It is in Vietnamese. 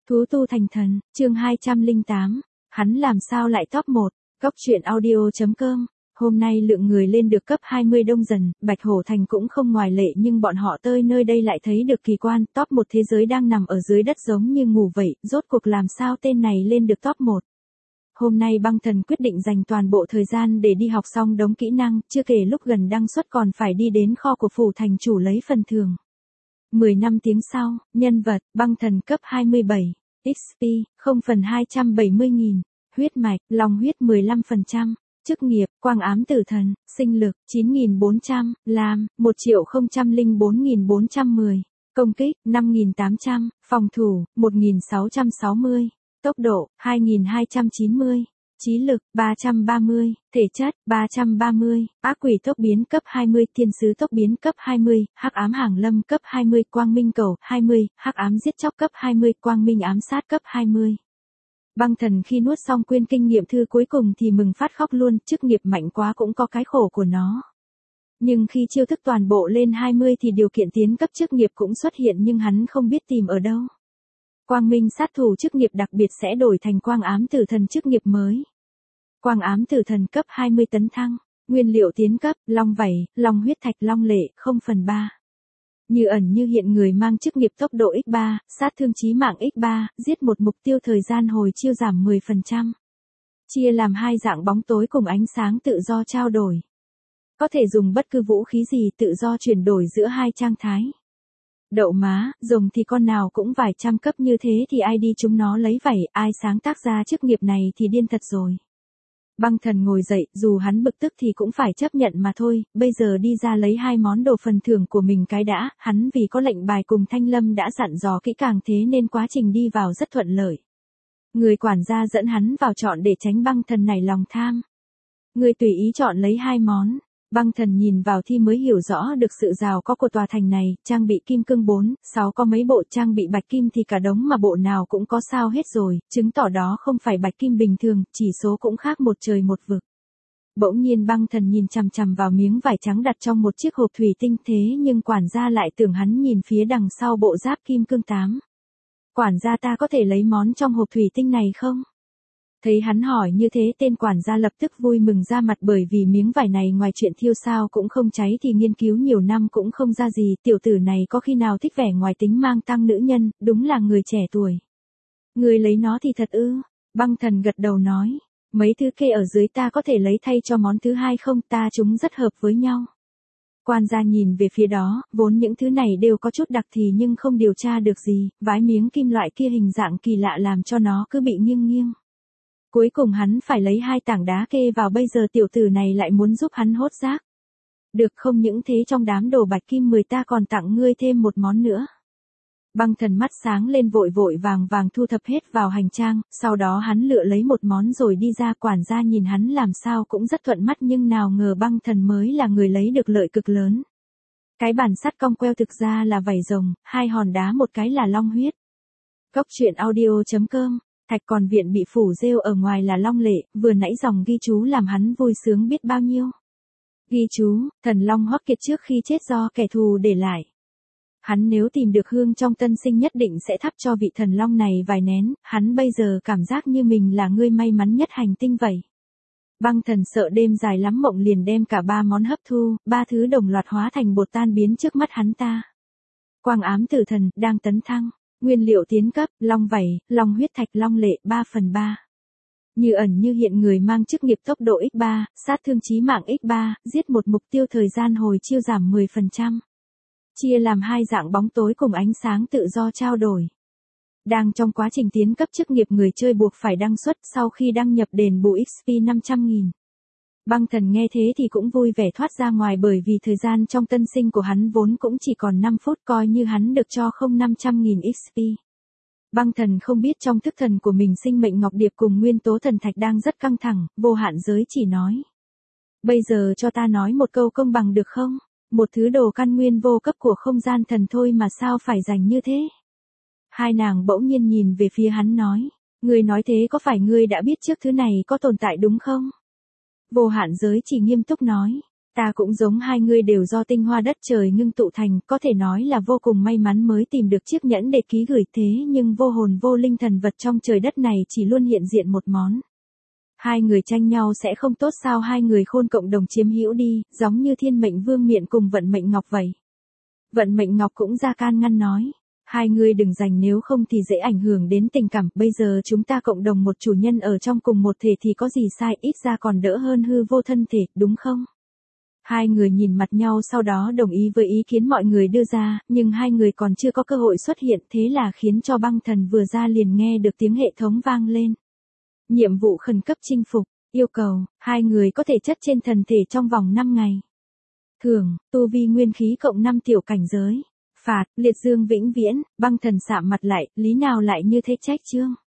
Thú tu thành thần, chương 208. Hắn làm sao lại top 1? Góc truyện audio.com. Hôm nay lượng người lên được cấp 20 đông dần, Bạch Hổ Thành cũng không ngoại lệ, nhưng bọn họ tới nơi đây lại thấy được kỳ quan, top 1 thế giới đang nằm ở dưới đất giống như ngủ vậy, rốt cuộc làm sao tên này lên được top 1. Hôm nay Băng Thần quyết định dành toàn bộ thời gian để đi học xong đống kỹ năng, chưa kể lúc gần đăng xuất còn phải đi đến kho của phủ thành chủ lấy phần thưởng. 10 năm tiếng sau, nhân vật, Băng Thần cấp 27, XP, 0/270.000, huyết mạch, lòng huyết 15%, chức nghiệp, quang ám tử thần, sinh lực, 9.400, làm, 1.004.410, công kích, 5.800, phòng thủ, 1.660, tốc độ, 2.290. Trí lực, 330, thể chất, 330, ác quỷ tốc biến cấp 20, thiên sứ tốc biến cấp 20, hắc ám hàng lâm cấp 20, quang minh cầu, 20, hắc ám giết chóc cấp 20, quang minh ám sát cấp 20. Băng Thần khi nuốt xong quyển kinh nghiệm thư cuối cùng thì mừng phát khóc luôn, chức nghiệp mạnh quá cũng có cái khổ của nó. Nhưng khi chiêu thức toàn bộ lên 20 thì điều kiện tiến cấp chức nghiệp cũng xuất hiện nhưng hắn không biết tìm ở đâu. Quang minh sát thủ chức nghiệp đặc biệt sẽ đổi thành quang ám tử thần chức nghiệp mới. Quang ám tử thần cấp 20 tấn thăng, nguyên liệu tiến cấp, long vảy, long huyết thạch, long lệ, 0/3. Như ẩn như hiện người mang chức nghiệp tốc độ x3, sát thương chí mạng x3, giết một mục tiêu thời gian hồi chiêu giảm 10%. Chia làm hai dạng bóng tối cùng ánh sáng tự do trao đổi. Có thể dùng bất cứ vũ khí gì tự do chuyển đổi giữa hai trạng thái. Đậu má, dùng thì con nào cũng vài trăm cấp như thế thì ai đi chúng nó lấy vảy, ai sáng tác ra chức nghiệp này thì điên thật rồi. Băng Thần ngồi dậy, dù hắn bực tức thì cũng phải chấp nhận mà thôi, bây giờ đi ra lấy hai món đồ phần thưởng của mình cái đã, hắn vì có lệnh bài cùng Thanh Lâm đã dặn dò kỹ càng thế nên quá trình đi vào rất thuận lợi. Người quản gia dẫn hắn vào chọn để tránh Băng Thần nảy lòng tham. Người tùy ý chọn lấy hai món. Băng Thần nhìn vào thì mới hiểu rõ được sự giàu có của tòa thành này, trang bị kim cương 4, 6 có mấy bộ trang bị bạch kim thì cả đống mà bộ nào cũng có sao hết rồi, chứng tỏ đó không phải bạch kim bình thường, chỉ số cũng khác một trời một vực. Bỗng nhiên Băng Thần nhìn chằm chằm vào miếng vải trắng đặt trong một chiếc hộp thủy tinh thế nhưng quản gia lại tưởng hắn nhìn phía đằng sau bộ giáp kim cương 8. Quản gia ta có thể lấy món trong hộp thủy tinh này không? Thấy hắn hỏi như thế tên quản gia lập tức vui mừng ra mặt bởi vì miếng vải này ngoài chuyện thiêu sao cũng không cháy thì nghiên cứu nhiều năm cũng không ra gì, tiểu tử này có khi nào thích vẻ ngoài tính mang tăng nữ nhân, đúng là người trẻ tuổi. Người lấy nó thì thật ư? Băng Thần gật đầu nói, mấy thứ kê ở dưới ta có thể lấy thay cho món thứ hai không, ta chúng rất hợp với nhau. Quan gia nhìn về phía đó, vốn những thứ này đều có chút đặc thì nhưng không điều tra được gì, vái miếng kim loại kia hình dạng kỳ lạ làm cho nó cứ bị nghiêng nghiêng. Cuối cùng hắn phải lấy hai tảng đá kê vào bây giờ tiểu tử này lại muốn giúp hắn hốt rác. Được không những thế trong đám đồ bạch kim 10 ta còn tặng ngươi thêm một món nữa. Băng Thần mắt sáng lên vội vội vàng vàng thu thập hết vào hành trang, sau đó hắn lựa lấy một món rồi đi ra quản gia nhìn hắn làm sao cũng rất thuận mắt nhưng nào ngờ Băng Thần mới là người lấy được lợi cực lớn. Cái bàn sắt cong queo thực ra là vảy rồng, hai hòn đá một cái là long huyết. Góc truyện audio.com. Thạch còn viện bị phủ rêu ở ngoài là long lệ, vừa nãy dòng ghi chú làm hắn vui sướng biết bao nhiêu. Ghi chú, thần long Hoắc Kiệt trước khi chết do kẻ thù để lại. Hắn nếu tìm được hương trong tân sinh nhất định sẽ thắp cho vị thần long này vài nén, hắn bây giờ cảm giác như mình là người may mắn nhất hành tinh vậy. Băng Thần sợ đêm dài lắm mộng liền đem cả ba món hấp thu, ba thứ đồng loạt hóa thành bột tan biến trước mắt hắn ta. Quang ám tử thần, đang tấn thăng. Nguyên liệu tiến cấp, long vảy, long huyết thạch, long lệ, 3/3. Như ẩn như hiện người mang chức nghiệp tốc độ x3, sát thương chí mạng x3, giết một mục tiêu thời gian hồi chiêu giảm 10%. Chia làm hai dạng bóng tối cùng ánh sáng tự do trao đổi. Đang trong quá trình tiến cấp chức nghiệp người chơi buộc phải đăng xuất sau khi đăng nhập đền bù XP 500.000. Băng Thần nghe thế thì cũng vui vẻ thoát ra ngoài bởi vì thời gian trong tân sinh của hắn vốn cũng chỉ còn 5 phút coi như hắn được cho không 500.000 XP. Băng Thần không biết trong thức thần của mình sinh mệnh ngọc điệp cùng nguyên tố thần thạch đang rất căng thẳng, vô hạn giới chỉ nói. Bây giờ cho ta nói một câu công bằng được không? Một thứ đồ căn nguyên vô cấp của không gian thần thôi mà sao phải giành như thế? Hai nàng bỗng nhiên nhìn về phía hắn nói. Ngươi nói thế có phải ngươi đã biết trước thứ này có tồn tại đúng không? Vô hạn giới chỉ nghiêm túc nói, Ta cũng giống hai người đều do tinh hoa đất trời ngưng tụ thành, có thể nói là vô cùng may mắn mới tìm được chiếc nhẫn để ký gửi thế nhưng vô hồn vô linh thần vật trong trời đất này chỉ luôn hiện diện một món. Hai người tranh nhau sẽ không tốt sao, hai người khôn cộng đồng chiếm hữu đi, giống như thiên mệnh vương miện cùng vận mệnh ngọc vậy. Vận mệnh ngọc cũng ra can ngăn nói. Hai người đừng giành nếu không thì dễ ảnh hưởng đến tình cảm, bây giờ chúng ta cộng đồng một chủ nhân ở trong cùng một thể thì có gì sai, ít ra còn đỡ hơn hư vô thân thể, đúng không? Hai người nhìn mặt nhau sau đó đồng ý với ý kiến mọi người đưa ra, nhưng hai người còn chưa có cơ hội xuất hiện, thế là khiến cho băng thần vừa ra liền nghe được tiếng hệ thống vang lên. Nhiệm vụ khẩn cấp chinh phục, yêu cầu, hai người có thể chất trên thần thể trong vòng 5 ngày. Thưởng, tu vi nguyên khí cộng 5 tiểu cảnh giới. Phạt, liệt dương vĩnh viễn, băng thần sạm mặt lại, lý nào lại như thế trách chương.